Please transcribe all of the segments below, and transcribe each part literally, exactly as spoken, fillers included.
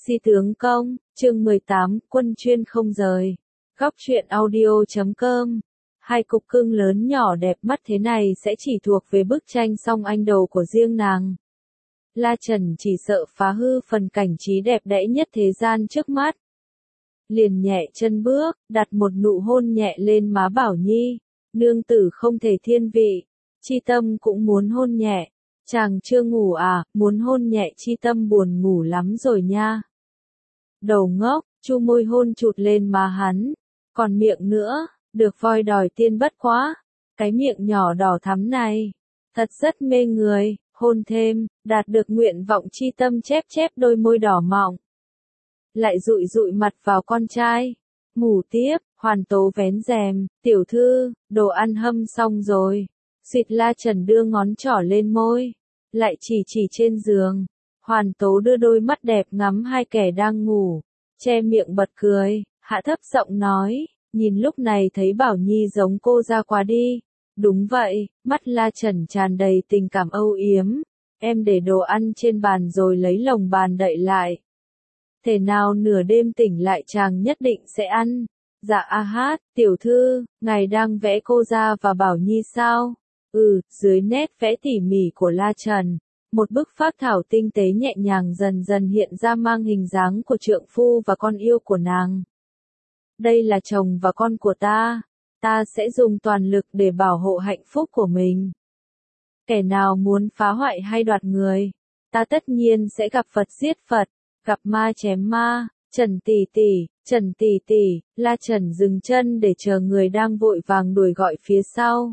Si tướng công, chương mười tám, quân chuyên không rời. Góc truyện audio chấm com. Hai cục cưng lớn nhỏ đẹp mắt thế này sẽ chỉ thuộc về bức tranh song anh đầu của riêng nàng. La Trần chỉ sợ phá hư phần cảnh trí đẹp đẽ nhất thế gian trước mắt. Liền nhẹ chân bước, đặt một nụ hôn nhẹ lên má Bảo Nhi. Nương tử không thể thiên vị, Chi Tâm cũng muốn hôn nhẹ. Chàng chưa ngủ à, muốn hôn nhẹ Chi Tâm buồn ngủ lắm rồi nha. Đầu ngốc, chu môi hôn chụt lên má hắn. Còn miệng nữa, được voi đòi tiên bất quá. Cái miệng nhỏ đỏ thắm này, thật rất mê người, hôn thêm, đạt được nguyện vọng Chi Tâm chép chép đôi môi đỏ mọng. Lại dụi dụi mặt vào con trai. Ngủ tiếp, Hoàn Tố vén rèm, tiểu thư, đồ ăn hâm xong rồi. Xịt La Trần đưa ngón trỏ lên môi, lại chỉ chỉ trên giường. Hoàn Tố đưa đôi mắt đẹp ngắm hai kẻ đang ngủ, che miệng bật cười, hạ thấp giọng nói, nhìn lúc này thấy Bảo Nhi giống cô ra quá đi. Đúng vậy, mắt La Trần tràn đầy tình cảm âu yếm. Em để đồ ăn trên bàn rồi lấy lồng bàn đậy lại. Thể nào nửa đêm tỉnh lại chàng nhất định sẽ ăn. Dạ a hát, tiểu thư, ngài đang vẽ cô ra và Bảo Nhi sao? Ừ, dưới nét vẽ tỉ mỉ của La Trần, một bức phác thảo tinh tế nhẹ nhàng dần dần hiện ra mang hình dáng của trượng phu và con yêu của nàng. Đây là chồng và con của ta, ta sẽ dùng toàn lực để bảo hộ hạnh phúc của mình. Kẻ nào muốn phá hoại hay đoạt người, ta tất nhiên sẽ gặp Phật giết Phật, gặp ma chém ma. Trần tỷ tỷ, Trần tỷ tỷ, La Trần dừng chân để chờ người đang vội vàng đuổi gọi phía sau.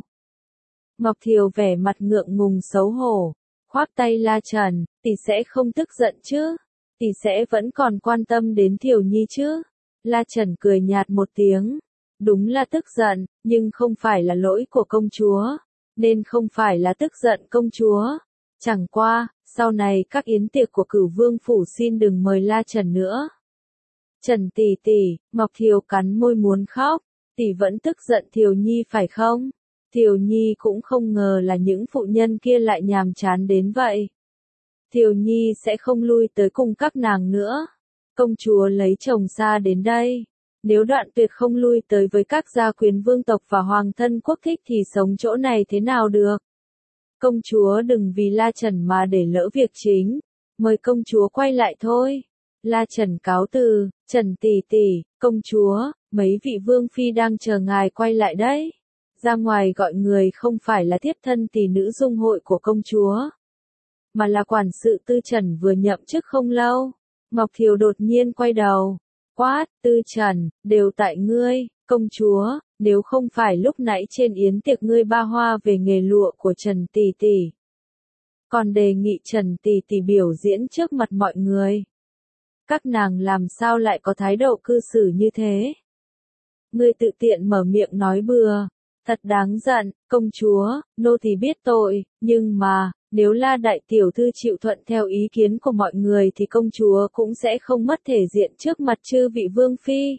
Ngọc Thiều vẻ mặt ngượng ngùng xấu hổ, khoác tay La Trần, tỷ sẽ không tức giận chứ? Tỷ sẽ vẫn còn quan tâm đến Thiều Nhi chứ? La Trần cười nhạt một tiếng, đúng là tức giận, nhưng không phải là lỗi của công chúa, nên không phải là tức giận công chúa. Chẳng qua, sau này các yến tiệc của Cửu Vương phủ xin đừng mời La Trần nữa. Trần tỷ tỷ, Ngọc Thiều cắn môi muốn khóc, tỷ vẫn tức giận Thiều Nhi phải không? Thiều Nhi cũng không ngờ là những phụ nhân kia lại nhàm chán đến vậy. Thiều Nhi sẽ không lui tới cùng các nàng nữa. Công chúa lấy chồng xa đến đây. Nếu đoạn tuyệt không lui tới với các gia quyến vương tộc và hoàng thân quốc thích thì sống chỗ này thế nào được? Công chúa đừng vì La Trần mà để lỡ việc chính. Mời công chúa quay lại thôi. La Trần cáo từ, Trần tỷ tỷ, công chúa, mấy vị vương phi đang chờ ngài quay lại đấy. Ra ngoài gọi người không phải là thiếp thân tỷ nữ dung hội của công chúa, mà là quản sự Tư Trần vừa nhậm chức không lâu. Ngọc Thiều đột nhiên quay đầu, quát, Tư Trần, đều tại ngươi, công chúa, nếu không phải lúc nãy trên yến tiệc ngươi ba hoa về nghề lụa của Trần tỷ tỷ, còn đề nghị Trần tỷ tỷ biểu diễn trước mặt mọi người, các nàng làm sao lại có thái độ cư xử như thế? Ngươi tự tiện mở miệng nói bừa, thật đáng giận, công chúa, nô tỳ biết tội, nhưng mà, nếu La đại tiểu thư chịu thuận theo ý kiến của mọi người thì công chúa cũng sẽ không mất thể diện trước mặt chư vị vương phi.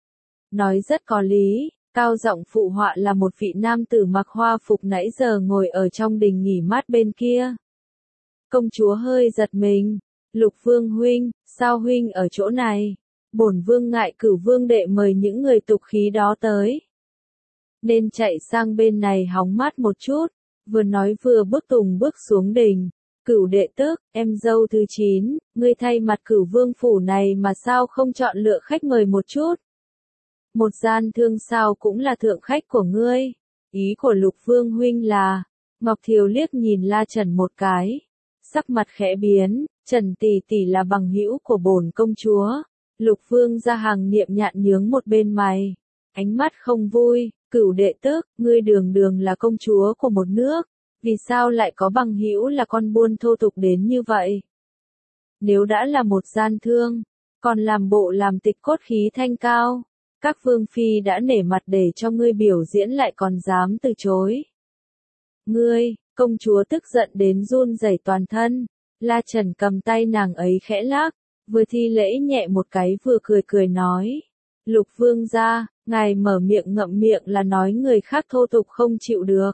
Nói rất có lý, cao giọng phụ họa là một vị nam tử mặc hoa phục nãy giờ ngồi ở trong đình nghỉ mát bên kia. Công chúa hơi giật mình. Lục Vương huynh, sao huynh ở chỗ này? Bổn vương ngại Cửu Vương đệ mời những người tục khí đó tới, nên chạy sang bên này hóng mát một chút. Vừa nói vừa bước tùng bước xuống đình. Cửu đệ tức, em dâu thứ chín, ngươi thay mặt Cửu Vương phủ này mà sao không chọn lựa khách mời một chút? Một gian thương sao cũng là thượng khách của ngươi. Ý của Lục Vương huynh là? Ngọc Thiều liếc nhìn La Trần một cái, sắc mặt khẽ biến. Trần tỷ tỷ là bằng hữu của bổn công chúa. Lục Vương ra hàng niệm nhạn nhướng một bên mày, ánh mắt không vui. Cửu đệ tức, ngươi đường đường là công chúa của một nước, vì sao lại có bằng hữu là con buôn thô tục đến như vậy? Nếu đã là một gian thương, còn làm bộ làm tịch cốt khí thanh cao, các vương phi đã nể mặt để cho ngươi biểu diễn lại còn dám từ chối. Ngươi, công chúa tức giận đến run rẩy toàn thân. La Trần cầm tay nàng ấy khẽ lắc, vừa thi lễ nhẹ một cái vừa cười cười nói. Lục Vương gia, ngài mở miệng ngậm miệng là nói người khác thô tục không chịu được.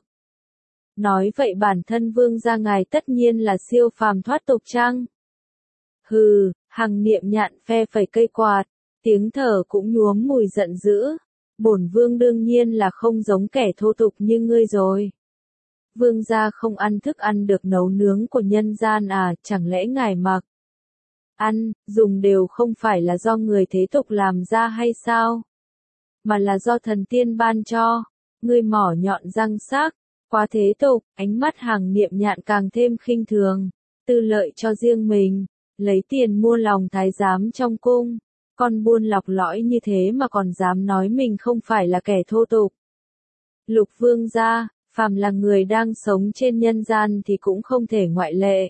Nói vậy bản thân Vương gia ngài tất nhiên là siêu phàm thoát tục chăng? Hừ, Hằng Niệm Nhạn phe phẩy cây quạt, tiếng thở cũng nhuốm mùi giận dữ. Bổn vương đương nhiên là không giống kẻ thô tục như ngươi rồi. Vương gia không ăn thức ăn được nấu nướng của nhân gian à, chẳng lẽ ngài mặc ăn, dùng đều không phải là do người thế tục làm ra hay sao? Mà là do thần tiên ban cho. Ngươi mỏ nhọn răng sắc, quá thế tục, ánh mắt Hằng Niệm Nhạn càng thêm khinh thường, tư lợi cho riêng mình, lấy tiền mua lòng thái giám trong cung, con buôn lọc lõi như thế mà còn dám nói mình không phải là kẻ thô tục. Lục vương gia, phàm là người đang sống trên nhân gian thì cũng không thể ngoại lệ.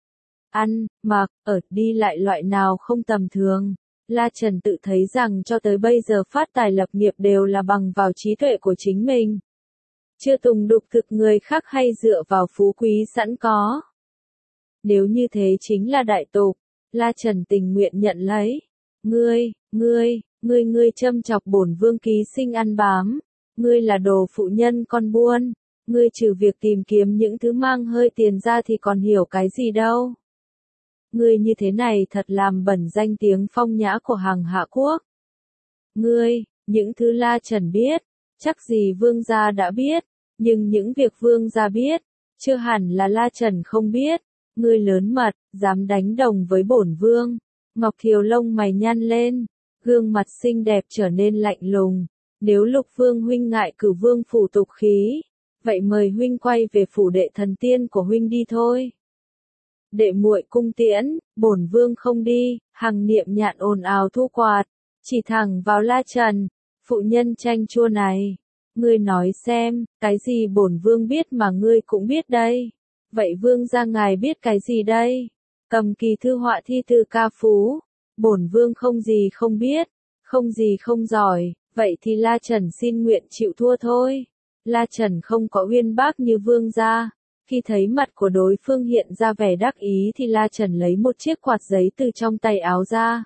Ăn, mặc, ở, đi lại loại nào không tầm thường. La Trần tự thấy rằng cho tới bây giờ phát tài lập nghiệp đều là bằng vào trí tuệ của chính mình. Chưa tùng đục thực người khác hay dựa vào phú quý sẵn có. Nếu như thế chính là đại tục, La Trần tình nguyện nhận lấy. Ngươi, ngươi, ngươi ngươi châm chọc bổn vương ký sinh ăn bám. Ngươi là đồ phụ nhân con buôn. Ngươi trừ việc tìm kiếm những thứ mang hơi tiền ra thì còn hiểu cái gì đâu. Ngươi như thế này thật làm bẩn danh tiếng phong nhã của Hằng Hạ Quốc. Ngươi, những thứ La Trần biết, chắc gì vương gia đã biết, nhưng những việc vương gia biết, chưa hẳn là La Trần không biết. Ngươi lớn mật, dám đánh đồng với bổn vương. Ngọc Thiều lông mày nhăn lên, gương mặt xinh đẹp trở nên lạnh lùng. Nếu Lục vương huynh ngại cử vương phủ tục khí, vậy mời huynh quay về phủ đệ thần tiên của huynh đi thôi. Đệ muội cung tiễn, bổn vương không đi. Hằng Niệm Nhạn ồn ào thu quạt, chỉ thẳng vào La Trần. Phụ nhân chanh chua này, ngươi nói xem, cái gì bổn vương biết mà ngươi cũng biết đây. Vậy vương gia ngài biết cái gì đây? Cầm kỳ thư họa thi từ ca phú, bổn vương không gì không biết, không gì không giỏi, vậy thì La Trần xin nguyện chịu thua thôi. La Trần không có uyên bác như vương gia. Khi thấy mặt của đối phương hiện ra vẻ đắc ý thì La Trần lấy một chiếc quạt giấy từ trong tay áo ra.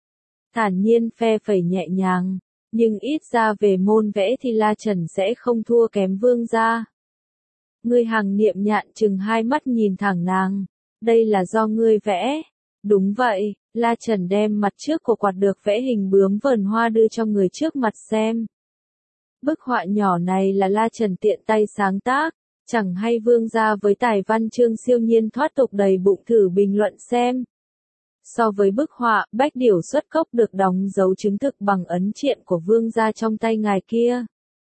Thản nhiên phe phẩy nhẹ nhàng, nhưng ít ra về môn vẽ thì La Trần sẽ không thua kém vương gia. Ngươi Hằng Niệm Nhạn chừng hai mắt nhìn thẳng nàng, đây là do ngươi vẽ. Đúng vậy, La Trần đem mặt trước của quạt được vẽ hình bướm vờn hoa đưa cho người trước mặt xem. Bức họa nhỏ này là La Trần tiện tay sáng tác. Chẳng hay vương gia với tài văn chương siêu nhiên thoát tục đầy bụng thử bình luận xem. So với bức họa, bách điểu xuất cốc được đóng dấu chứng thực bằng ấn triện của vương gia trong tay ngài kia.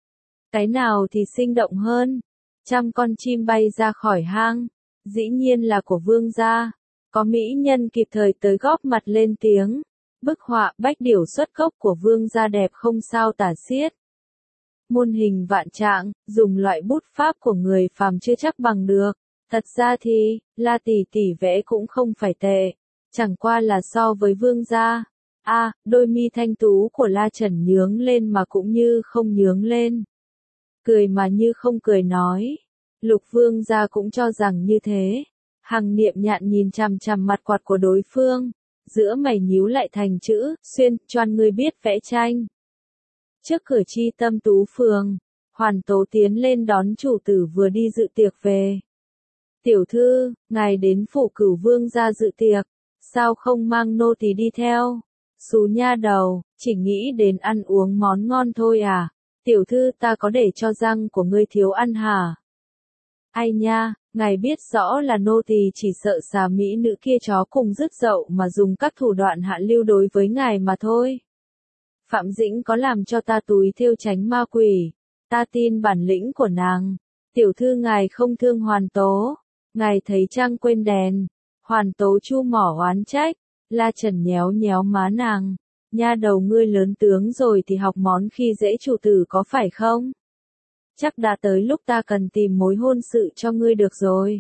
Cái nào thì sinh động hơn? Trăm con chim bay ra khỏi hang, dĩ nhiên là của vương gia. Có mỹ nhân kịp thời tới góp mặt lên tiếng. Bức họa bách điểu xuất cốc của vương gia đẹp không sao tả xiết. Muôn hình vạn trạng, dùng loại bút pháp của người phàm chưa chắc bằng được. Thật ra thì, La tỷ tỷ vẽ cũng không phải tệ, chẳng qua là so với vương gia. A, à, đôi mi thanh tú của La Trần nhướng lên mà cũng như không nhướng lên. Cười mà như không cười nói. Lục vương gia cũng cho rằng như thế. Hằng Niệm Nhạn nhìn chằm chằm mặt quạt của đối phương, giữa mày nhíu lại thành chữ, xuyên, choan ngươi biết vẽ tranh. Trước cửa Chi Tâm Tú phường, Hoàn Tố tiến lên đón chủ tử vừa đi dự tiệc về. Tiểu thư, ngài đến phủ Cửu vương gia dự tiệc, sao không mang nô tỳ đi theo? Xú nha đầu, chỉ nghĩ đến ăn uống món ngon thôi à? Tiểu thư ta có để cho răng của ngươi thiếu ăn hả? Ai nha, ngài biết rõ là nô tỳ chỉ sợ xà mỹ nữ kia chó cùng rứt dậu mà dùng các thủ đoạn hạ lưu đối với ngài mà thôi. Phạm Dĩnh có làm cho ta túi thêu tránh ma quỷ, ta tin bản lĩnh của nàng. Tiểu thư ngài không thương Hoàn Tố, ngài thấy trăng quên đèn. Hoàn Tố chu mỏ oán trách, La Trần nhéo nhéo má nàng. Nha đầu ngươi lớn tướng rồi thì học món khi dễ chủ tử có phải không? Chắc đã tới lúc ta cần tìm mối hôn sự cho ngươi được rồi.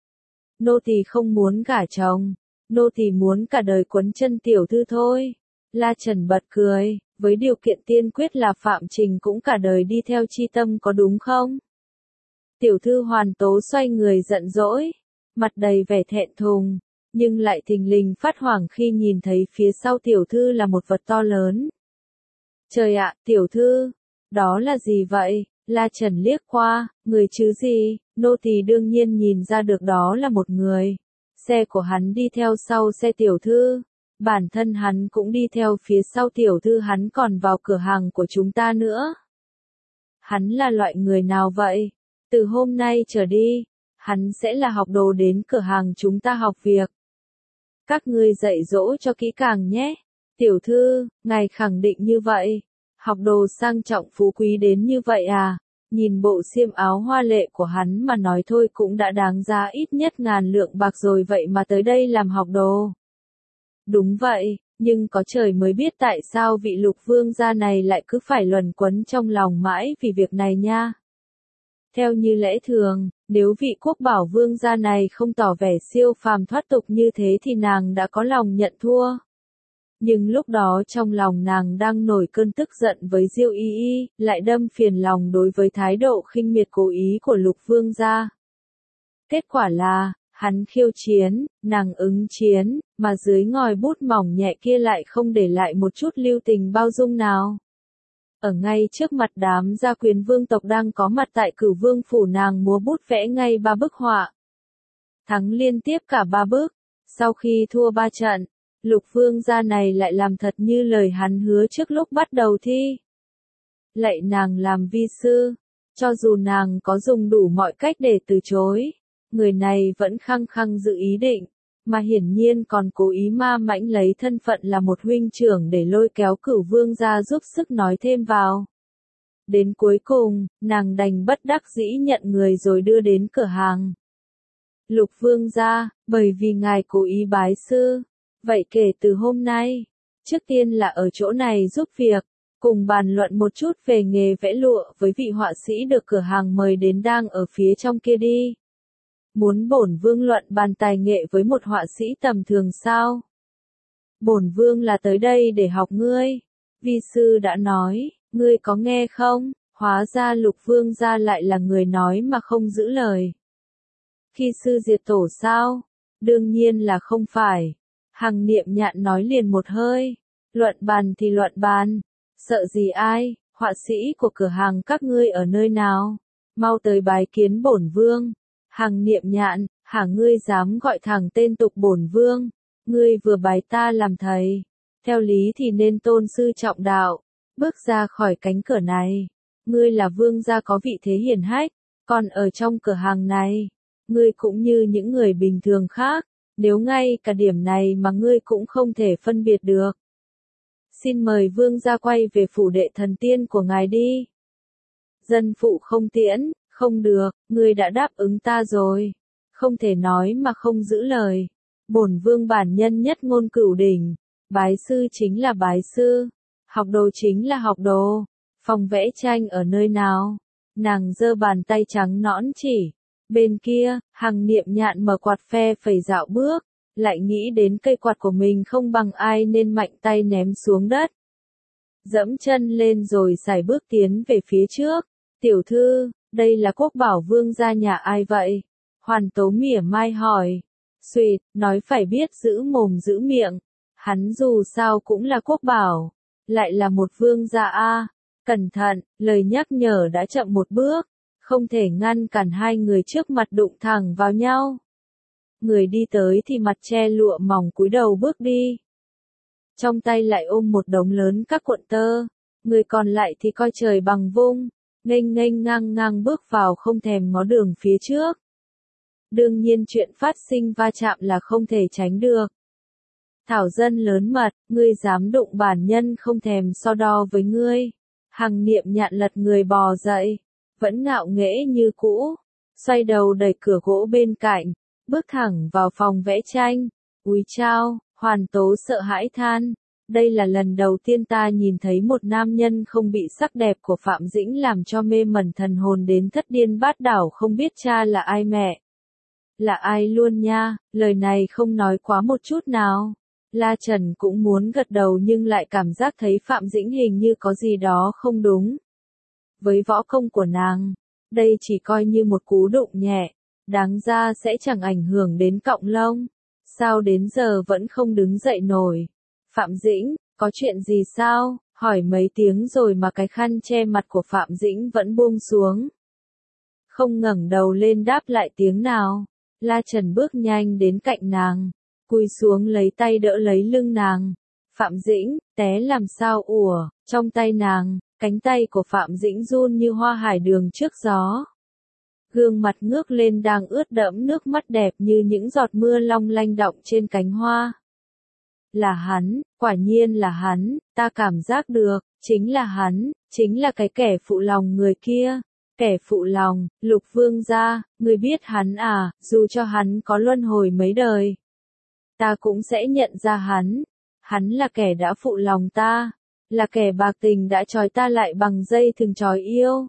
Nô tỳ không muốn gả chồng, nô tỳ muốn cả đời quấn chân tiểu thư thôi. La Trần bật cười, với điều kiện tiên quyết là Phạm Trình cũng cả đời đi theo Chi Tâm có đúng không? Tiểu thư Hoàn Tố xoay người giận dỗi, mặt đầy vẻ thẹn thùng, nhưng lại thình lình phát hoảng khi nhìn thấy phía sau tiểu thư là một vật to lớn. Trời ạ, tiểu thư, đó là gì vậy? La Trần liếc qua, người chứ gì, nô tỳ đương nhiên nhìn ra được đó là một người. Xe của hắn đi theo sau xe tiểu thư, Bản thân hắn cũng đi theo phía sau tiểu thư hắn còn vào cửa hàng của chúng ta nữa. Hắn là loại người nào vậy? Từ hôm nay trở đi, hắn sẽ là học đồ đến cửa hàng chúng ta học việc. Các ngươi dạy dỗ cho kỹ càng nhé. Tiểu thư, ngài khẳng định như vậy. Học đồ sang trọng phú quý đến như vậy à? Nhìn bộ xiêm áo hoa lệ của hắn mà nói thôi cũng đã đáng giá ít nhất ngàn lượng bạc rồi vậy mà tới đây làm học đồ. Đúng vậy, nhưng có trời mới biết tại sao vị Lục vương gia này lại cứ phải luẩn quẩn trong lòng mãi vì việc này nha. Theo như lẽ thường, nếu vị quốc bảo vương gia này không tỏ vẻ siêu phàm thoát tục như thế thì nàng đã có lòng nhận thua. Nhưng lúc đó trong lòng nàng đang nổi cơn tức giận với Diêu Y Y, lại đâm phiền lòng đối với thái độ khinh miệt cố ý của Lục vương gia. Kết quả là, hắn khiêu chiến, nàng ứng chiến, mà dưới ngòi bút mỏng nhẹ kia lại không để lại một chút lưu tình bao dung nào. Ở ngay trước mặt đám gia quyến vương tộc đang có mặt tại Cửu Vương phủ, nàng múa bút vẽ ngay ba bức họa. Thắng liên tiếp cả ba bức, sau khi thua ba trận, Lục vương gia này lại làm thật như lời hắn hứa trước lúc bắt đầu thi. Lạy nàng làm vi sư, cho dù nàng có dùng đủ mọi cách để từ chối, người này vẫn khăng khăng giữ ý định, mà hiển nhiên còn cố ý ma mãnh lấy thân phận là một huynh trưởng để lôi kéo Cửu vương gia giúp sức nói thêm vào. Đến cuối cùng, nàng đành bất đắc dĩ nhận người rồi đưa đến cửa hàng. Lục vương gia, bởi vì ngài cố ý bái sư, vậy kể từ hôm nay, trước tiên là ở chỗ này giúp việc, cùng bàn luận một chút về nghề vẽ lụa với vị họa sĩ được cửa hàng mời đến đang ở phía trong kia đi. Muốn bổn vương luận bàn tài nghệ với một họa sĩ tầm thường sao? Bổn vương là tới đây để học ngươi. Vi sư đã nói, ngươi có nghe không? Hóa ra Lục vương gia lại là người nói mà không giữ lời. Khi sư diệt tổ sao? Đương nhiên là không phải. Hằng Niệm Nhạn nói liền một hơi. Luận bàn thì luận bàn. Sợ gì ai? Họa sĩ của cửa hàng các ngươi ở nơi nào? Mau tới bái kiến bổn vương. Hằng Niệm Nhạn, hả ngươi dám gọi thẳng tên tục bổn vương? Ngươi vừa bái ta làm thầy. Theo lý thì nên tôn sư trọng đạo. Bước ra khỏi cánh cửa này. Ngươi là vương gia có vị thế hiển hách. Còn ở trong cửa hàng này, ngươi cũng như những người bình thường khác. Nếu ngay cả điểm này mà ngươi cũng không thể phân biệt được. Xin mời vương gia quay về phủ đệ thần tiên của ngài đi. Dân phụ không tiễn, không được, ngươi đã đáp ứng ta rồi. Không thể nói mà không giữ lời. Bổn vương bản nhân nhất ngôn cửu đỉnh. Bái sư chính là bái sư. Học đồ chính là học đồ. Phòng vẽ tranh ở nơi nào? Nàng giơ bàn tay trắng nõn chỉ. Bên kia, Hằng Niệm Nhạn mở quạt phe phẩy dạo bước, lại nghĩ đến cây quạt của mình không bằng ai nên mạnh tay ném xuống đất. Dẫm chân lên rồi sải bước tiến về phía trước. Tiểu thư, đây là quốc bảo vương gia nhà ai vậy? Hoàn Tố mỉa mai hỏi. Xuyệt, nói phải biết giữ mồm giữ miệng. Hắn dù sao cũng là quốc bảo, lại là một vương gia a. Cẩn thận, lời nhắc nhở đã chậm một bước. Không thể ngăn cản hai người trước mặt đụng thẳng vào nhau. Người đi tới thì mặt che lụa mỏng cúi đầu bước đi. Trong tay lại ôm một đống lớn các cuộn tơ. Người còn lại thì coi trời bằng vung, nghênh nghênh ngang ngang bước vào không thèm ngó đường phía trước. Đương nhiên chuyện phát sinh va chạm là không thể tránh được. Thảo dân lớn mật, ngươi dám đụng bản nhân không thèm so đo với ngươi. Hằng Niệm Nhạn lật người bò dậy. Vẫn ngạo nghễ như cũ, xoay đầu đẩy cửa gỗ bên cạnh, bước thẳng vào phòng vẽ tranh. Úi chao, Hoàn Tố sợ hãi than, đây là lần đầu tiên ta nhìn thấy một nam nhân không bị sắc đẹp của Phạm Dĩnh làm cho mê mẩn thần hồn đến thất điên bát đảo, không biết cha là ai mẹ là ai luôn nha. Lời này không nói quá một chút nào. La Trần cũng muốn gật đầu nhưng lại cảm giác thấy Phạm Dĩnh hình như có gì đó không đúng. Với võ công của nàng, đây chỉ coi như một cú đụng nhẹ, đáng ra sẽ chẳng ảnh hưởng đến cọng lông. Sao đến giờ vẫn không đứng dậy nổi? Phạm Dĩnh, có chuyện gì sao? Hỏi mấy tiếng rồi mà cái khăn che mặt của Phạm Dĩnh vẫn buông xuống. Không ngẩng đầu lên đáp lại tiếng nào. La Trần bước nhanh đến cạnh nàng. cúi xuống lấy tay đỡ lấy lưng nàng. Phạm Dĩnh, té làm sao ủa, trong tay nàng, cánh tay của Phạm Dĩnh run như hoa hải đường trước gió. Gương mặt ngước lên đang ướt đẫm nước mắt đẹp như những giọt mưa long lanh đọng trên cánh hoa. Là hắn, quả nhiên là hắn, ta cảm giác được, chính là hắn, chính là cái kẻ phụ lòng người kia. Kẻ phụ lòng, Lục Vương gia, ngươi biết hắn à, dù cho hắn có luân hồi mấy đời. Ta cũng sẽ nhận ra hắn. Hắn là kẻ đã phụ lòng ta, là kẻ bạc tình đã trói ta lại bằng dây thừng trói yêu.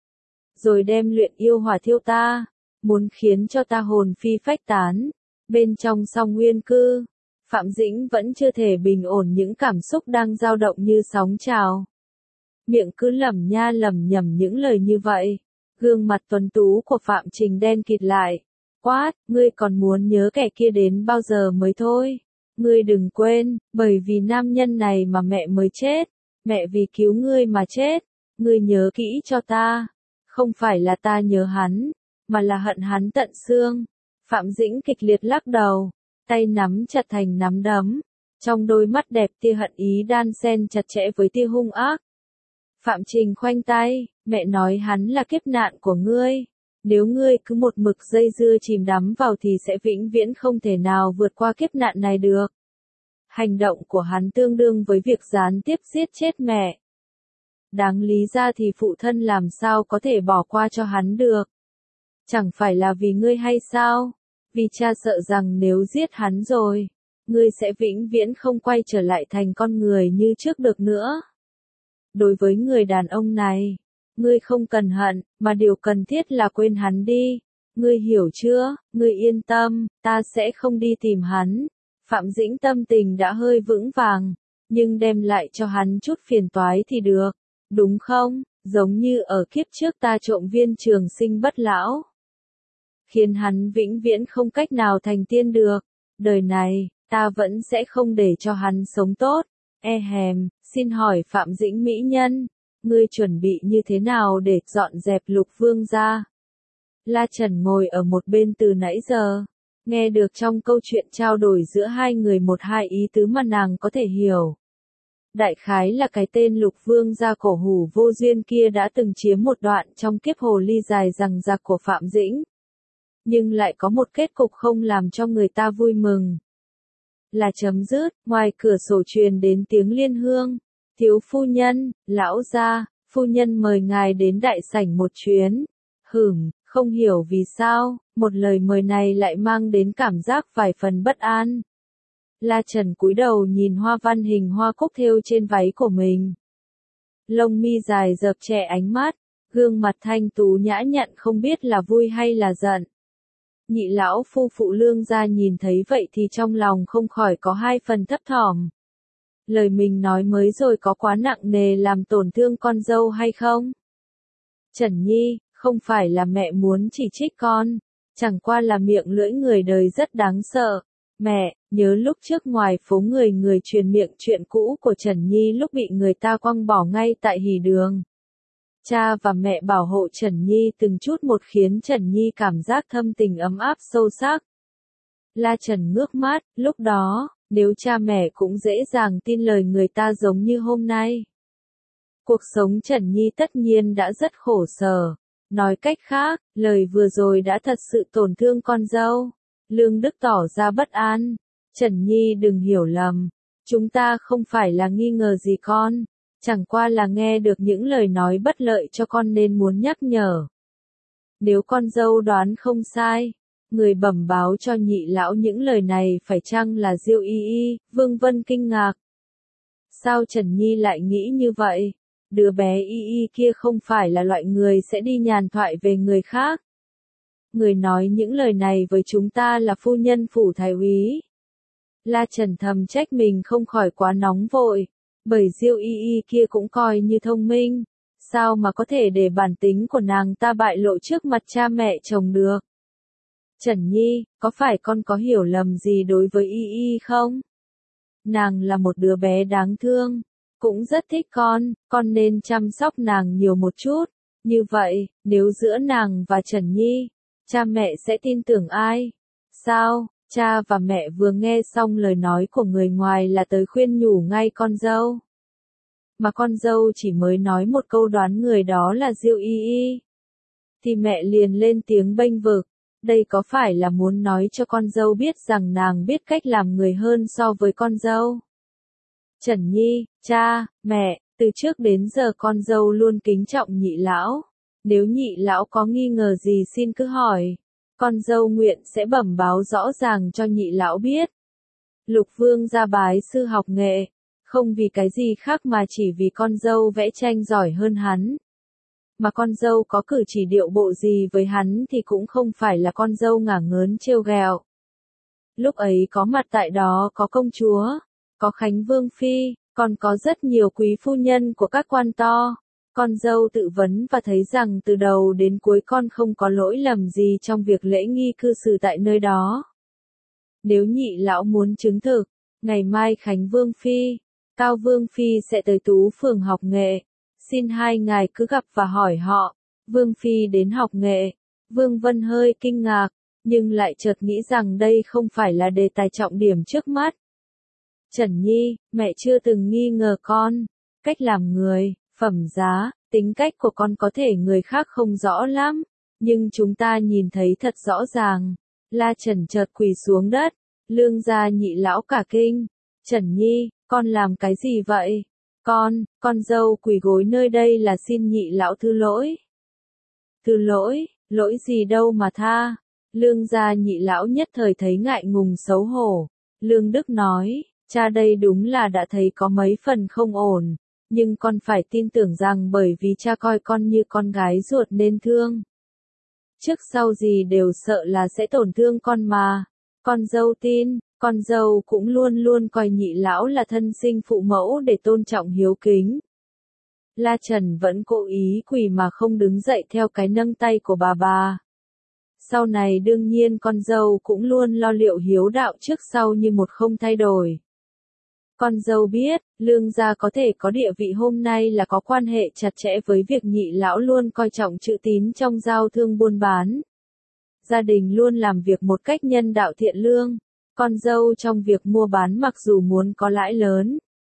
Rồi đem luyện yêu hỏa thiêu ta, muốn khiến cho ta hồn phi phách tán. Bên trong song nguyên cư, Phạm Dĩnh vẫn chưa thể bình ổn những cảm xúc đang dao động như sóng trào. Miệng cứ lẩm nha lẩm nhẩm những lời như vậy. Gương mặt tuấn tú của Phạm Trình đen kịt lại. Quát, ngươi còn muốn nhớ kẻ kia đến bao giờ mới thôi. Ngươi đừng quên, bởi vì nam nhân này mà mẹ mới chết. Mẹ vì cứu ngươi mà chết. Ngươi nhớ kỹ cho ta. Không phải là ta nhớ hắn, mà là hận hắn tận xương. Phạm Dĩnh kịch liệt lắc đầu, tay nắm chặt thành nắm đấm. Trong đôi mắt đẹp tia hận ý đan xen chặt chẽ với tia hung ác. Phạm Trình khoanh tay, mẹ nói hắn là kiếp nạn của ngươi. Nếu ngươi cứ một mực dây dưa chìm đắm vào thì sẽ vĩnh viễn không thể nào vượt qua kiếp nạn này được. Hành động của hắn tương đương với việc gián tiếp giết chết mẹ. Đáng lý ra thì phụ thân làm sao có thể bỏ qua cho hắn được. Chẳng phải là vì ngươi hay sao? Vì cha sợ rằng nếu giết hắn rồi, ngươi sẽ vĩnh viễn không quay trở lại thành con người như trước được nữa. Đối với người đàn ông này, ngươi không cần hận, mà điều cần thiết là quên hắn đi. Ngươi hiểu chưa? Ngươi yên tâm, ta sẽ không đi tìm hắn. Phạm Dĩnh tâm tình đã hơi vững vàng, nhưng đem lại cho hắn chút phiền toái thì được. Đúng không? Giống như ở kiếp trước ta trộm viên trường sinh bất lão. Khiến hắn vĩnh viễn không cách nào thành tiên được. Đời này, ta vẫn sẽ không để cho hắn sống tốt. E hèm, xin hỏi Phạm Dĩnh mỹ nhân, ngươi chuẩn bị như thế nào để dọn dẹp Lục Vương gia? La Trần ngồi ở một bên từ nãy giờ, nghe được trong câu chuyện trao đổi giữa hai người một hai ý tứ mà nàng có thể hiểu. Đại khái là cái tên Lục Vương gia cổ hủ vô duyên kia đã từng chiếm một đoạn trong kiếp hồ ly dài dằng dặc của Phạm Dĩnh. Nhưng lại có một kết cục không làm cho người ta vui mừng. Là chấm dứt, ngoài cửa sổ truyền đến tiếng liên hương. Thiếu phu nhân, lão gia, phu nhân mời ngài đến đại sảnh một chuyến. Hửm, không hiểu vì sao, một lời mời này lại mang đến cảm giác vài phần bất an. La Trần cúi đầu nhìn hoa văn hình hoa cúc thêu trên váy của mình. Lông mi dài rợp che ánh mắt, gương mặt thanh tú nhã nhặn không biết là vui hay là giận. Nhị lão phu phụ Lương gia nhìn thấy vậy thì trong lòng không khỏi có hai phần thấp thỏm. Lời mình nói mới rồi có quá nặng nề làm tổn thương con dâu hay không? Trần Nhi, không phải là mẹ muốn chỉ trích con, chẳng qua là miệng lưỡi người đời rất đáng sợ. Mẹ, nhớ lúc trước ngoài phố người người truyền miệng chuyện cũ của Trần Nhi lúc bị người ta quăng bỏ ngay tại hỉ đường. Cha và mẹ bảo hộ Trần Nhi từng chút một khiến Trần Nhi cảm giác thâm tình ấm áp sâu sắc. La Trần ngước mắt, lúc đó, nếu cha mẹ cũng dễ dàng tin lời người ta giống như hôm nay. Cuộc sống Trần Nhi tất nhiên đã rất khổ sở. Nói cách khác, lời vừa rồi đã thật sự tổn thương con dâu. Lương Đức tỏ ra bất an. Trần Nhi đừng hiểu lầm. Chúng ta không phải là nghi ngờ gì con. Chẳng qua là nghe được những lời nói bất lợi cho con nên muốn nhắc nhở. Nếu con dâu đoán không sai, người bẩm báo cho nhị lão những lời này phải chăng là Diêu Y Y? Vương Vân kinh ngạc. Sao Trần Nhi lại nghĩ như vậy? Đứa bé Y Y kia không phải là loại người sẽ đi nhàn thoại về người khác. Người nói những lời này với chúng ta là phu nhân phủ thái úy. La Trần thầm trách mình không khỏi quá nóng vội, bởi Diêu Y Y kia cũng coi như thông minh, sao mà có thể để bản tính của nàng ta bại lộ trước mặt cha mẹ chồng được. Trần Nhi, có phải con có hiểu lầm gì đối với Y Y không? Nàng là một đứa bé đáng thương, cũng rất thích con, con nên chăm sóc nàng nhiều một chút. Như vậy, nếu giữa nàng và Trần Nhi, cha mẹ sẽ tin tưởng ai? Sao, Cha và mẹ vừa nghe xong lời nói của người ngoài là tới khuyên nhủ ngay con dâu. Mà con dâu chỉ mới nói một câu đoán người đó là Diêu Y Y. Thì mẹ liền lên tiếng bênh vực, đây có phải là muốn nói cho con dâu biết rằng nàng biết cách làm người hơn so với con dâu. Trần Nhi, cha, mẹ, từ trước đến giờ con dâu luôn kính trọng nhị lão. Nếu nhị lão có nghi ngờ gì xin cứ hỏi. Con dâu nguyện sẽ bẩm báo rõ ràng cho nhị lão biết. Lục Vương ra bái sư học nghệ, không vì cái gì khác mà chỉ vì con dâu vẽ tranh giỏi hơn hắn. Mà con dâu có cử chỉ điệu bộ gì với hắn thì cũng không phải là con dâu ngả ngớn trêu ghẹo. Lúc ấy có mặt tại đó có công chúa, có Khánh Vương Phi, còn có rất nhiều quý phu nhân của các quan to. Con dâu tự vấn và thấy rằng từ đầu đến cuối con không có lỗi lầm gì trong việc lễ nghi cư xử tại nơi đó. Nếu nhị lão muốn chứng thực, ngày mai Khánh Vương Phi, Cao Vương Phi sẽ tới Tú Phường học nghệ. Xin hai ngài cứ gặp và hỏi họ. Vương Phi đến học nghệ. Vương Vân hơi kinh ngạc, nhưng lại chợt nghĩ rằng đây không phải là đề tài trọng điểm trước mắt. Trần Nhi, mẹ chưa từng nghi ngờ con. Cách làm người, phẩm giá, tính cách của con có thể người khác không rõ lắm. Nhưng chúng ta nhìn thấy thật rõ ràng. La Trần chợt quỳ xuống đất. Lương gia nhị lão cả kinh. Trần Nhi, con làm cái gì vậy? Con, con dâu quỳ gối nơi đây là xin nhị lão thứ lỗi. Thứ lỗi, lỗi gì đâu mà tha. Lương gia nhị lão nhất thời thấy ngại ngùng xấu hổ. Lương Đức nói, cha đây đúng là đã thấy có mấy phần không ổn. Nhưng con phải tin tưởng rằng bởi vì cha coi con như con gái ruột nên thương. Trước sau gì đều sợ là sẽ tổn thương con mà. Con dâu tin. Con dâu cũng luôn luôn coi nhị lão là thân sinh phụ mẫu để tôn trọng hiếu kính. La Trần vẫn cố ý quỳ mà không đứng dậy theo cái nâng tay của bà bà. Sau này đương nhiên con dâu cũng luôn lo liệu hiếu đạo trước sau như một không thay đổi. Con dâu biết, Lương gia có thể có địa vị hôm nay là có quan hệ chặt chẽ với việc nhị lão luôn coi trọng chữ tín trong giao thương buôn bán. Gia đình luôn làm việc một cách nhân đạo thiện lương. Con dâu trong việc mua bán mặc dù muốn có lãi lớn,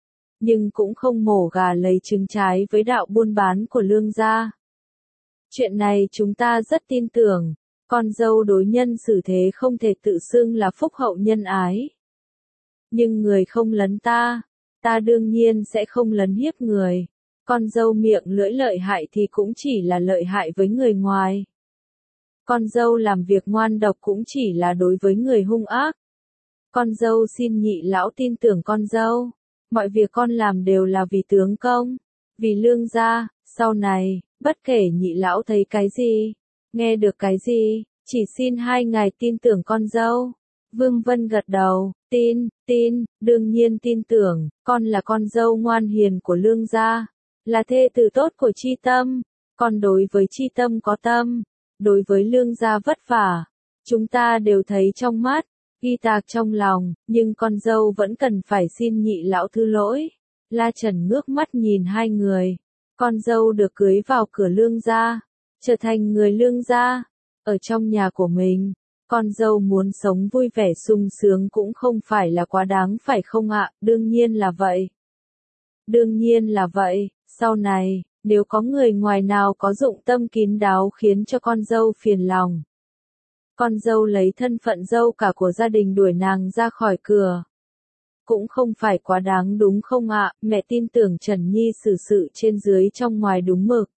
nhưng cũng không mổ gà lấy trứng trái với đạo buôn bán của Lương gia. Chuyện này chúng ta rất tin tưởng, con dâu đối nhân xử thế không thể tự xưng là phúc hậu nhân ái. Nhưng người không lấn ta, ta đương nhiên sẽ không lấn hiếp người. Con dâu miệng lưỡi lợi hại thì cũng chỉ là lợi hại với người ngoài. Con dâu làm việc ngoan độc cũng chỉ là đối với người hung ác. Con dâu xin nhị lão tin tưởng con dâu. Mọi việc con làm đều là vì tướng công, vì Lương gia. Sau này, bất kể nhị lão thấy cái gì, nghe được cái gì, chỉ xin hai ngài tin tưởng con dâu. Vương Vân gật đầu, tin, tin, đương nhiên tin tưởng, con là con dâu ngoan hiền của Lương gia, là thê tử tốt của Chi Tâm, con đối với Chi Tâm có tâm, đối với Lương gia vất vả, chúng ta đều thấy trong mắt, ghi tạc trong lòng, nhưng con dâu vẫn cần phải xin nhị lão thứ lỗi. La Trần ngước mắt nhìn hai người, con dâu được cưới vào cửa Lương gia, trở thành người Lương gia, ở trong nhà của mình. Con dâu muốn sống vui vẻ sung sướng cũng không phải là quá đáng phải không ạ, đương nhiên là vậy. Đương nhiên là vậy, sau này, nếu có người ngoài nào có dụng tâm kín đáo khiến cho con dâu phiền lòng. Con dâu lấy thân phận dâu cả của gia đình đuổi nàng ra khỏi cửa. Cũng không phải quá đáng đúng không ạ, mẹ tin tưởng Trần Nhi xử sự trên dưới trong ngoài đúng mực.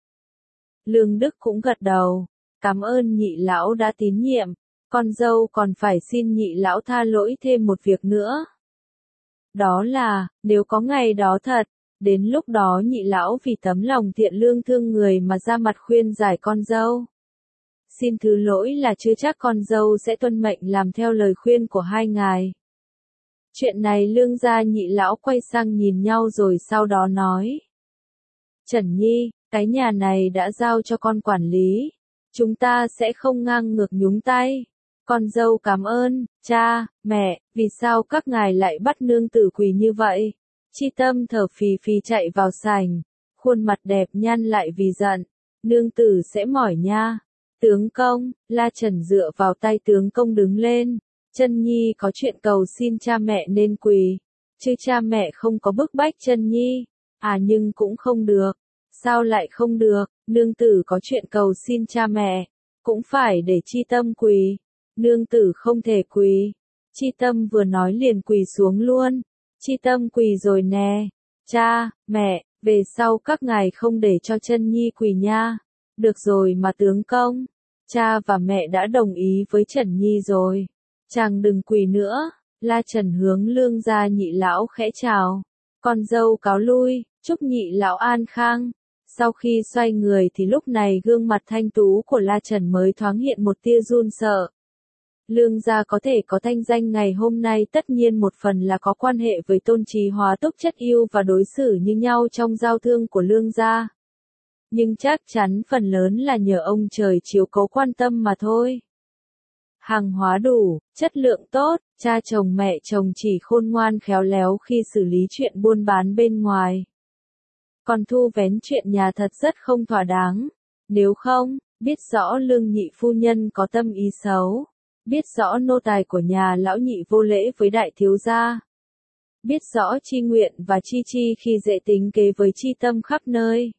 Lương Đức cũng gật đầu, cảm ơn nhị lão đã tín nhiệm. Con dâu còn phải xin nhị lão tha lỗi thêm một việc nữa. Đó là, nếu có ngày đó thật, đến lúc đó nhị lão vì tấm lòng thiện lương thương người mà ra mặt khuyên giải con dâu. Xin thứ lỗi là chưa chắc con dâu sẽ tuân mệnh làm theo lời khuyên của hai ngài. Chuyện này Lương gia nhị lão quay sang nhìn nhau rồi sau đó nói. Trần Nhi, cái nhà này đã giao cho con quản lý. Chúng ta sẽ không ngang ngược nhúng tay. Con dâu cảm ơn, cha, mẹ, vì sao các ngài lại bắt nương tử quỳ như vậy? Chi Tâm thở phì phì chạy vào sảnh, khuôn mặt đẹp nhăn lại vì giận, nương tử sẽ mỏi nha. Tướng công, La Trần dựa vào tay tướng công đứng lên, Chân Nhi có chuyện cầu xin cha mẹ nên quỳ, chứ cha mẹ không có bức bách Chân Nhi. À nhưng cũng không được. Sao lại không được? Nương tử có chuyện cầu xin cha mẹ, cũng phải để Chi Tâm quỳ. Nương tử không thể quỳ. Chi Tâm vừa nói liền quỳ xuống luôn. Chi Tâm quỳ rồi nè. Cha, mẹ, về sau các ngài không để cho Chân Nhi quỳ nha. Được rồi mà tướng công. Cha và mẹ đã đồng ý với Trần Nhi rồi. Chàng đừng quỳ nữa. La Trần hướng Lương gia nhị lão khẽ chào. Con dâu cáo lui, chúc nhị lão an khang. Sau khi xoay người thì lúc này gương mặt thanh tú của La Trần mới thoáng hiện một tia run sợ. Lương gia có thể có thanh danh ngày hôm nay tất nhiên một phần là có quan hệ với Tôn Trí Hóa túc chất yêu và đối xử như nhau trong giao thương của Lương gia. Nhưng chắc chắn phần lớn là nhờ ông trời chiếu cố quan tâm mà thôi. Hàng hóa đủ, chất lượng tốt, cha chồng mẹ chồng chỉ khôn ngoan khéo léo khi xử lý chuyện buôn bán bên ngoài. Còn thu vén chuyện nhà thật rất không thỏa đáng. Nếu không, biết rõ Lương nhị phu nhân có tâm ý xấu. Biết rõ nô tài của nhà lão nhị vô lễ với đại thiếu gia. Biết rõ Chi Nguyện và Chi Chi khi dễ tính kế với Chi Tâm khắp nơi.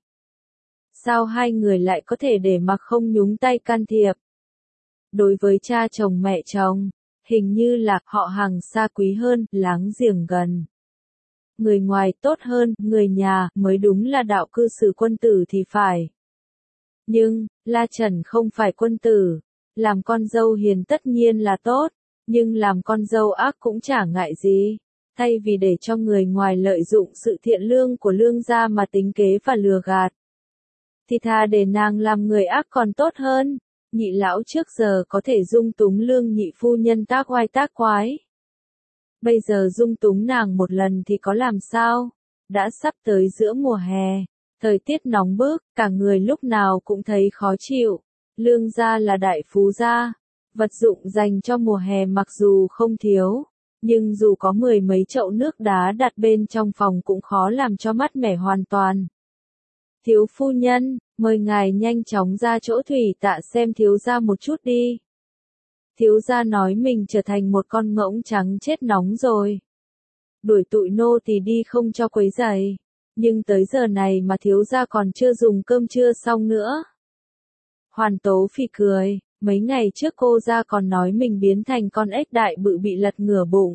Sao hai người lại có thể để mặc không nhúng tay can thiệp? Đối với cha chồng mẹ chồng, hình như là họ hàng xa quý hơn, láng giềng gần. Người ngoài tốt hơn, người nhà mới đúng là đạo cư xử quân tử thì phải. Nhưng, La Trần không phải quân tử. Làm con dâu hiền tất nhiên là tốt, nhưng làm con dâu ác cũng chả ngại gì. Thay vì để cho người ngoài lợi dụng sự thiện lương của Lương gia mà tính kế và lừa gạt, thì thà để nàng làm người ác còn tốt hơn. Nhị lão trước giờ có thể dung túng Lương nhị phu nhân tác oai tác quái. Bây giờ dung túng nàng một lần thì có làm sao? Đã sắp tới giữa mùa hè, thời tiết nóng bức, cả người lúc nào cũng thấy khó chịu. Lương gia là đại phú gia, vật dụng dành cho mùa hè mặc dù không thiếu, nhưng dù có mười mấy chậu nước đá đặt bên trong phòng cũng khó làm cho mát mẻ hoàn toàn. Thiếu phu nhân, mời ngài nhanh chóng ra chỗ thủy tạ xem thiếu gia một chút đi. Thiếu gia nói mình trở thành một con ngỗng trắng chết nóng rồi. Đuổi tụi nô tỳ đi không cho quấy rầy, nhưng tới giờ này mà thiếu gia còn chưa dùng cơm trưa xong nữa. Hoàn Tố Phi cười, mấy ngày trước cô ra còn nói mình biến thành con ếch đại bự bị lật ngửa bụng.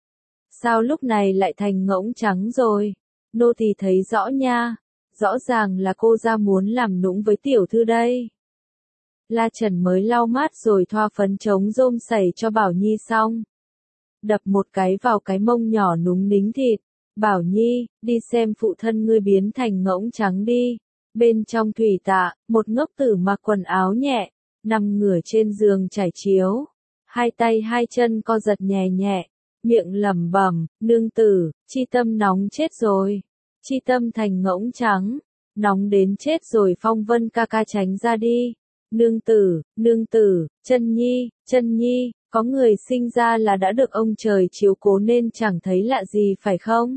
Sao lúc này lại thành ngỗng trắng rồi? Nô tỳ thấy rõ nha, rõ ràng là cô ra muốn làm nũng với tiểu thư đây. La Trần mới lau mát rồi thoa phấn chống rôm sẩy cho Bảo Nhi xong. Đập một cái vào cái mông nhỏ núng nính thịt. Bảo Nhi, đi xem phụ thân ngươi biến thành ngỗng trắng đi. Bên trong thủy tạ, một ngốc tử mặc quần áo nhẹ, nằm ngửa trên giường trải chiếu. Hai tay hai chân co giật nhẹ nhẹ, miệng lẩm bẩm, nương tử, Chi Tâm nóng chết rồi. Chi Tâm thành ngỗng trắng, nóng đến chết rồi. Phong Vân ca ca tránh ra đi. Nương tử, nương tử, Chân Nhi, Chân Nhi, có người sinh ra là đã được ông trời chiếu cố nên chẳng thấy lạ gì phải không?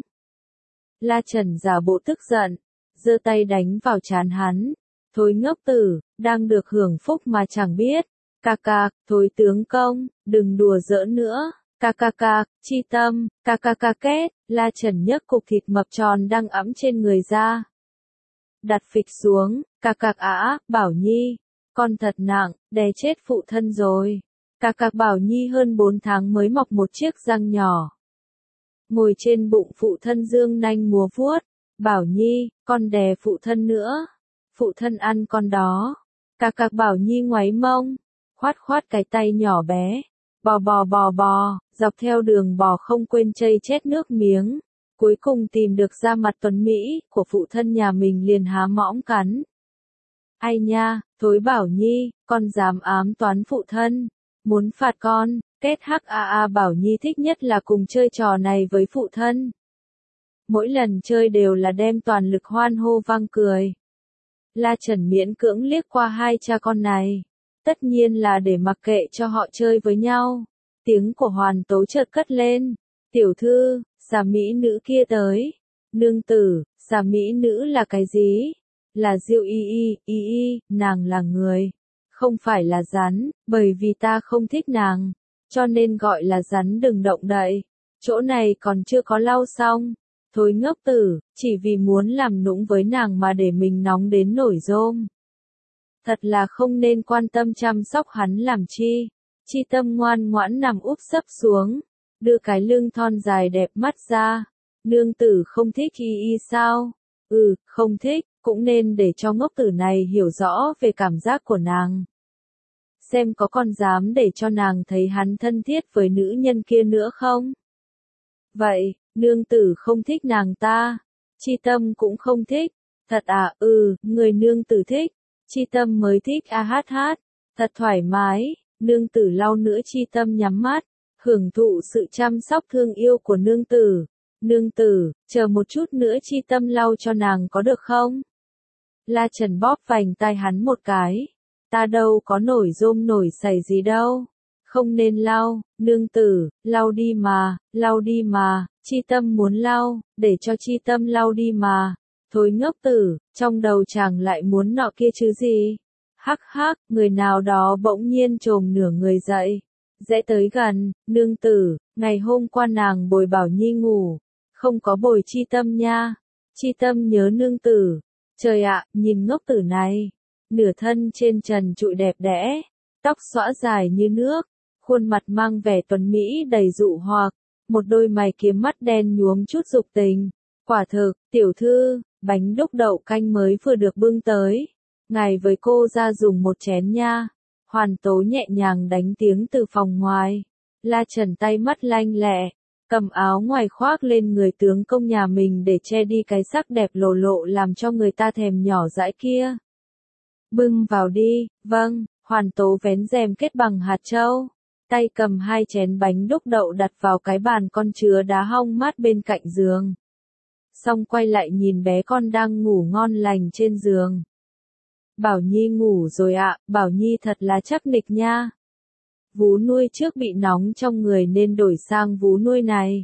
La Trần giả bộ tức giận, giơ tay đánh vào trán hắn. Thối ngốc tử, đang được hưởng phúc mà chẳng biết. Ca ca, thối tướng công, đừng đùa giỡn nữa. Ca ca ca, Chi Tâm, ca ca ca két. La Trần nhấc cục thịt mập tròn đang ẵm trên người ra. Đặt phịch xuống, ca ca á, Bảo Nhi. Con thật nặng, đè chết phụ thân rồi. Ca ca Bảo Nhi hơn bốn tháng mới mọc một chiếc răng nhỏ. Ngồi trên bụng phụ thân dương nanh múa vuốt. Bảo Nhi, con đè phụ thân nữa. Phụ thân ăn con đó. Ca ca Bảo Nhi ngoáy mông, khoát khoát cái tay nhỏ bé. Bò bò bò bò, dọc theo đường bò không quên chây chết nước miếng. Cuối cùng tìm được da mặt tuấn Mỹ của phụ thân nhà mình liền há mõm cắn. Ai nha, thối Bảo Nhi, con dám ám toán phụ thân. Muốn phạt con, kết hắc a a Bảo Nhi thích nhất là cùng chơi trò này với phụ thân. Mỗi lần chơi đều là đem toàn lực hoan hô vang cười. La Trần miễn cưỡng liếc qua hai cha con này. Tất nhiên là để mặc kệ cho họ chơi với nhau. Tiếng của Hoàn Tố chợt cất lên. Tiểu thư, xà mỹ nữ kia tới. Nương tử, xà mỹ nữ là cái gì? Là Diệu y y, y y, nàng là người. Không phải là rắn, bởi vì ta không thích nàng. cho nên gọi là rắn đừng động đậy. Chỗ này còn chưa có lau xong. Thối ngốc tử, chỉ vì muốn làm nũng với nàng mà để mình nóng đến nổi rôm. Thật là không nên quan tâm chăm sóc hắn làm chi. Chi Tâm ngoan ngoãn nằm úp sấp xuống, đưa cái lưng thon dài đẹp mắt ra. Nương tử không thích y y sao? Ừ, không thích, cũng nên để cho ngốc tử này hiểu rõ về cảm giác của nàng. Xem có còn dám để cho nàng thấy hắn thân thiết với nữ nhân kia nữa không? Vậy, nương tử không thích nàng ta. Chi Tâm cũng không thích. Thật à, ừ, người nương tử thích. Chi Tâm mới thích a hát hát. Thật thoải mái, nương tử lau nữa Chi Tâm nhắm mắt, hưởng thụ sự chăm sóc thương yêu của nương tử. Nương tử, chờ một chút nữa Chi Tâm lau cho nàng có được không? La Trần bóp vành tai hắn một cái. Ta đâu có nổi rôm nổi sảy gì đâu. Không nên lau, nương tử, lau đi mà, lau đi mà, Chi Tâm muốn lau, để cho Chi Tâm lau đi mà. Thối ngốc tử, trong đầu chàng lại muốn nọ kia chứ gì. Hắc hắc, người nào đó bỗng nhiên trồm nửa người dậy. Rẽ tới gần, nương tử, ngày hôm qua nàng bồi Bảo Nhi ngủ, không có bồi Chi Tâm nha. Chi Tâm nhớ nương tử. Trời ạ, nhìn ngốc tử này. Nửa thân trên trần trụi đẹp đẽ, tóc xõa dài như nước, khuôn mặt mang vẻ tuấn mỹ đầy dụ hoặc, một đôi mày kiếm mắt đen nhuốm chút dục tình. Quả thực, tiểu thư, bánh đúc đậu canh mới vừa được bưng tới. Ngài với cô ra dùng một chén nha. Hoàn Tố nhẹ nhàng đánh tiếng từ phòng ngoài. La Trần tay mắt lanh lẹ, cầm áo ngoài khoác lên người tướng công nhà mình để che đi cái sắc đẹp lộ lộ làm cho người ta thèm nhỏ dãi kia. Bưng vào đi, vâng, Hoàn Tố vén rèm kết bằng hạt châu. Tay cầm hai chén bánh đúc đậu đặt vào cái bàn con chứa đá hong mát bên cạnh giường. Xong quay lại nhìn bé con đang ngủ ngon lành trên giường. Bảo Nhi ngủ rồi ạ, Bảo Nhi thật là chắc nịch nha. Vú nuôi trước bị nóng trong người nên đổi sang vú nuôi này.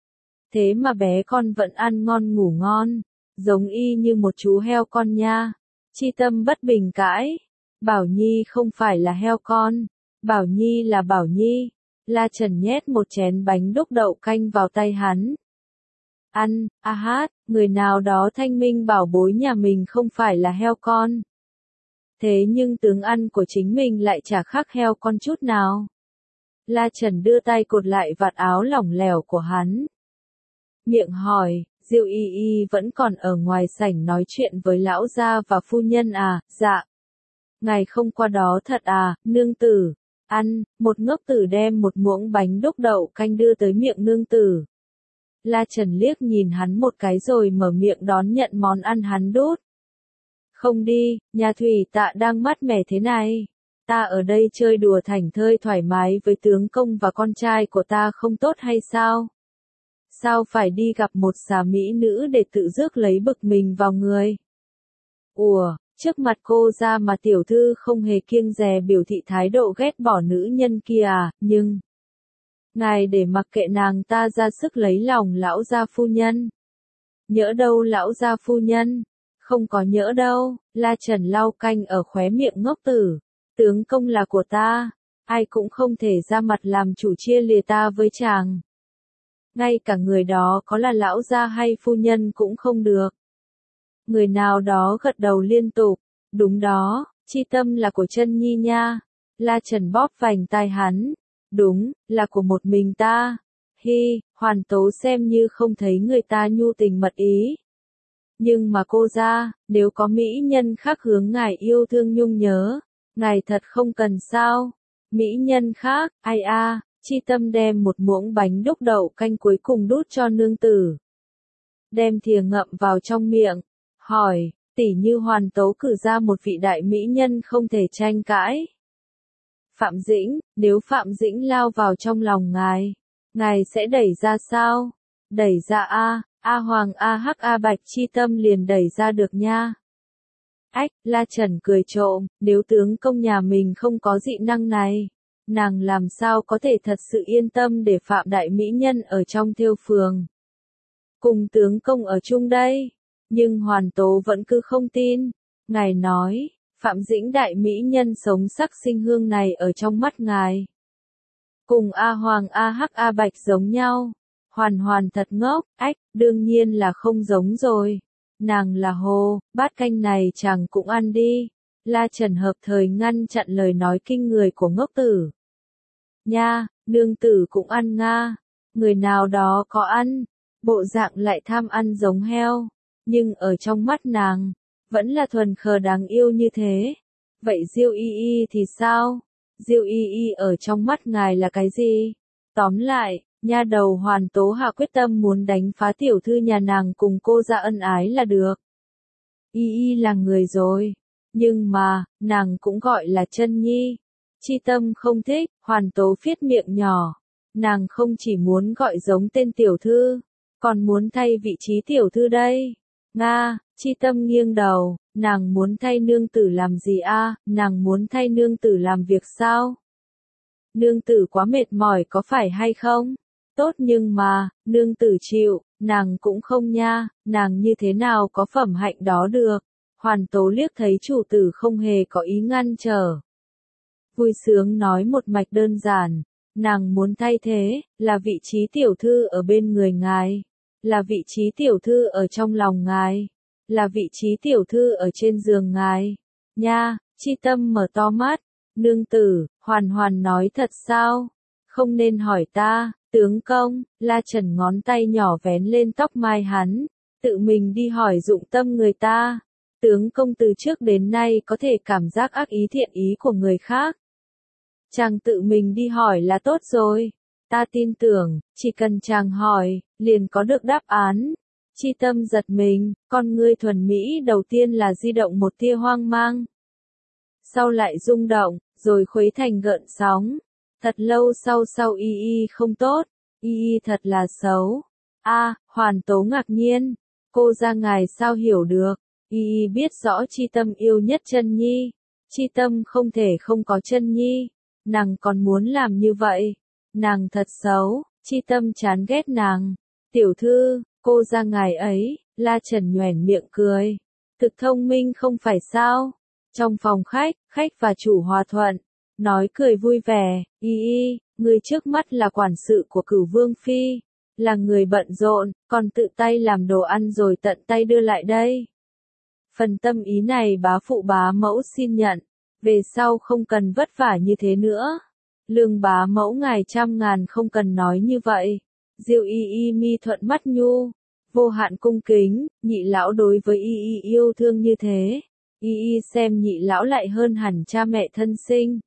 Thế mà bé con vẫn ăn ngon ngủ ngon, giống y như một chú heo con nha. Chi Tâm bất bình cãi. Bảo Nhi không phải là heo con. Bảo Nhi là Bảo Nhi. La Trần nhét một chén bánh đúc đậu canh vào tay hắn. Ăn, a hát, người nào đó thanh minh bảo bối nhà mình không phải là heo con. Thế nhưng tướng ăn của chính mình lại chả khác heo con chút nào. La Trần đưa tay cột lại vạt áo lỏng lẻo của hắn. Miệng hỏi, Diệu Y Y vẫn còn ở ngoài sảnh nói chuyện với lão gia và phu nhân à? Dạ. Ngài không qua đó thật à, nương tử? Ăn, một ngốc tử đem một muỗng bánh đúc đậu canh đưa tới miệng nương tử. La Trần liếc nhìn hắn một cái rồi mở miệng đón nhận món ăn hắn đút. Không đi, nhà thủy tạ đang mát mẻ thế này. Ta ở đây chơi đùa thảnh thơi thoải mái với tướng công và con trai của ta không tốt hay sao? Sao phải đi gặp một xà mỹ nữ để tự rước lấy bực mình vào người? Ủa, trước mặt cô ra mà tiểu thư không hề kiêng dè biểu thị thái độ ghét bỏ nữ nhân kia à, nhưng... Ngài để mặc kệ nàng ta ra sức lấy lòng lão gia phu nhân. Nhỡ đâu lão gia phu nhân? Không có nhỡ đâu, La Trần lau canh ở khóe miệng ngốc tử. Tướng công là của ta, ai cũng không thể ra mặt làm chủ chia lìa ta với chàng. Ngay cả người đó có là lão gia hay phu nhân cũng không được. Người nào đó gật đầu liên tục, đúng đó, Chi Tâm là của Chân Nhi nha. La Trần bóp vành tai hắn, đúng, là của một mình ta. Hi, Hoàn Tố xem như không thấy người ta nhu tình mật ý. Nhưng mà cô ra, nếu có mỹ nhân khác hướng ngài yêu thương nhung nhớ, ngài thật không cần sao. Mỹ nhân khác, ai a, Chi Tâm đem một muỗng bánh đúc đậu canh cuối cùng đút cho nương tử. Đem thìa ngậm vào trong miệng, hỏi, tỷ như Hoàn Tố cử ra một vị đại mỹ nhân không thể tranh cãi. Phạm Dĩnh, nếu Phạm Dĩnh lao vào trong lòng ngài, ngài sẽ đẩy ra sao? Đẩy ra a, A Hoàng A Hắc A Bạch Chi Tâm liền đẩy ra được nha. Ách, La Trần cười trộm, nếu tướng công nhà mình không có dị năng này, nàng làm sao có thể thật sự yên tâm để Phạm đại mỹ nhân ở trong thêu phường. Cùng tướng công ở chung đây, nhưng Hoàn Tố vẫn cứ không tin. Ngài nói, Phạm Dĩnh đại mỹ nhân sống sắc sinh hương này ở trong mắt ngài. Cùng A Hoàng A Hắc A Bạch giống nhau. Hoàn Hoàn thật ngốc, ách, đương nhiên là không giống rồi. Nàng là hồ, bát canh này chàng cũng ăn đi. La Trần hợp thời ngăn chặn lời nói kinh người của ngốc tử. Nha, nương tử cũng ăn nga. Người nào đó có ăn, bộ dạng lại tham ăn giống heo. Nhưng ở trong mắt nàng, vẫn là thuần khờ đáng yêu như thế. Vậy Diêu Y Y thì sao? Diêu Y Y ở trong mắt ngài là cái gì? Tóm lại, nha đầu Hoàn Tố hạ quyết tâm muốn đánh phá tiểu thư nhà nàng cùng cô ra ân ái là được. Y Y là người rồi. Nhưng mà, nàng cũng gọi là chân nhi. Chi Tâm không thích, Hoàn Tố phiết miệng nhỏ. Nàng không chỉ muốn gọi giống tên tiểu thư, còn muốn thay vị trí tiểu thư đây. Nga, Chi Tâm nghiêng đầu, nàng muốn thay nương tử làm gì a? À? Nàng muốn thay nương tử làm việc sao? Nương tử quá mệt mỏi có phải hay không? Tốt nhưng mà, nương tử chịu, nàng cũng không nha, nàng như thế nào có phẩm hạnh đó được. Hoàn Tố liếc thấy chủ tử không hề có ý ngăn trở. Vui sướng nói một mạch đơn giản, nàng muốn thay thế, là vị trí tiểu thư ở bên người ngài, là vị trí tiểu thư ở trong lòng ngài, là vị trí tiểu thư ở trên giường ngài. Nha, Chi Tâm mở to mắt, nương tử, Hoàn Hoàn nói thật sao? Không nên hỏi ta, tướng công, La Trần ngón tay nhỏ vén lên tóc mai hắn, tự mình đi hỏi dụng tâm người ta. Tướng công từ trước đến nay có thể cảm giác ác ý thiện ý của người khác. Chàng tự mình đi hỏi là tốt rồi. Ta tin tưởng, chỉ cần chàng hỏi, liền có được đáp án. Chi Tâm giật mình, con ngươi thuần mỹ đầu tiên là di động một tia hoang mang. Sau lại rung động, rồi khuấy thành gợn sóng. Thật lâu sau sau Y Y không tốt, Y Y thật là xấu. A, Hoàn Tố ngạc nhiên, cô ra ngài sao hiểu được? Y Y biết rõ Chi Tâm yêu nhất chân nhi. Chi Tâm không thể không có chân nhi. Nàng còn muốn làm như vậy. Nàng thật xấu, Chi Tâm chán ghét nàng. Tiểu thư, cô ra ngài ấy, La Trần nhoẻn miệng cười. Thực thông minh không phải sao? Trong phòng khách, khách và chủ hòa thuận. Nói cười vui vẻ, Y Y, người trước mắt là quản sự của Cửu Vương Phi. Là người bận rộn, còn tự tay làm đồ ăn rồi tận tay đưa lại đây. Phần tâm ý này bá phụ bá mẫu xin nhận, về sau không cần vất vả như thế nữa. Lương bá mẫu ngài trăm ngàn không cần nói như vậy. Diêu Y Y mi thuận mắt nhu, vô hạn cung kính, nhị lão đối với Y Y yêu thương như thế. Y Y xem nhị lão lại hơn hẳn cha mẹ thân sinh.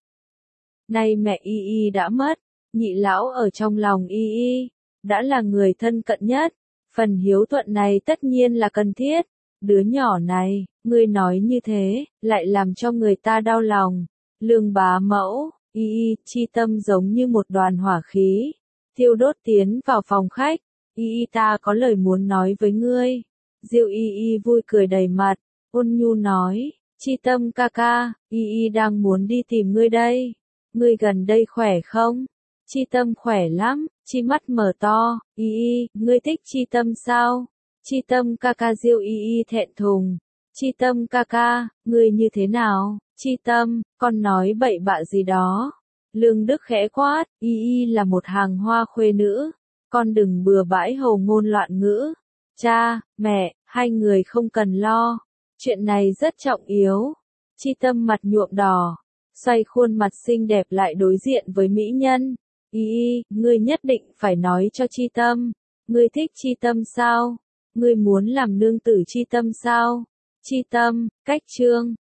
Nay mẹ Y Y đã mất, nhị lão ở trong lòng Y Y, đã là người thân cận nhất. Phần hiếu thuận này tất nhiên là cần thiết. Đứa nhỏ này, ngươi nói như thế, lại làm cho người ta đau lòng. Lương bá mẫu, Y Y, Chi Tâm giống như một đoàn hỏa khí, thiêu đốt tiến vào phòng khách. Y Y, ta có lời muốn nói với ngươi. Diêu Y Y vui cười đầy mặt, ôn nhu nói, Chi Tâm ca ca, Y Y đang muốn đi tìm ngươi đây. Ngươi gần đây khỏe không? Chi Tâm khỏe lắm, chi mắt mở to, Y Y, ngươi thích Chi Tâm sao? Chi Tâm ca ca. Diêu Y Y thẹn thùng. Chi Tâm ca ca, ngươi như thế nào? Chi Tâm, con nói bậy bạ gì đó. Lương Đức khẽ quát, Y Y là một hàng hoa khuê nữ. Con đừng bừa bãi hồ ngôn loạn ngữ. Cha, mẹ, hai người không cần lo. Chuyện này rất trọng yếu. Chi Tâm mặt nhuộm đỏ, xoay khuôn mặt xinh đẹp lại đối diện với mỹ nhân. Y Y, ngươi nhất định phải nói cho Chi Tâm. Ngươi thích Chi Tâm sao? Ngươi muốn làm nương tử Chi Tâm sao? Chi Tâm, cách chương.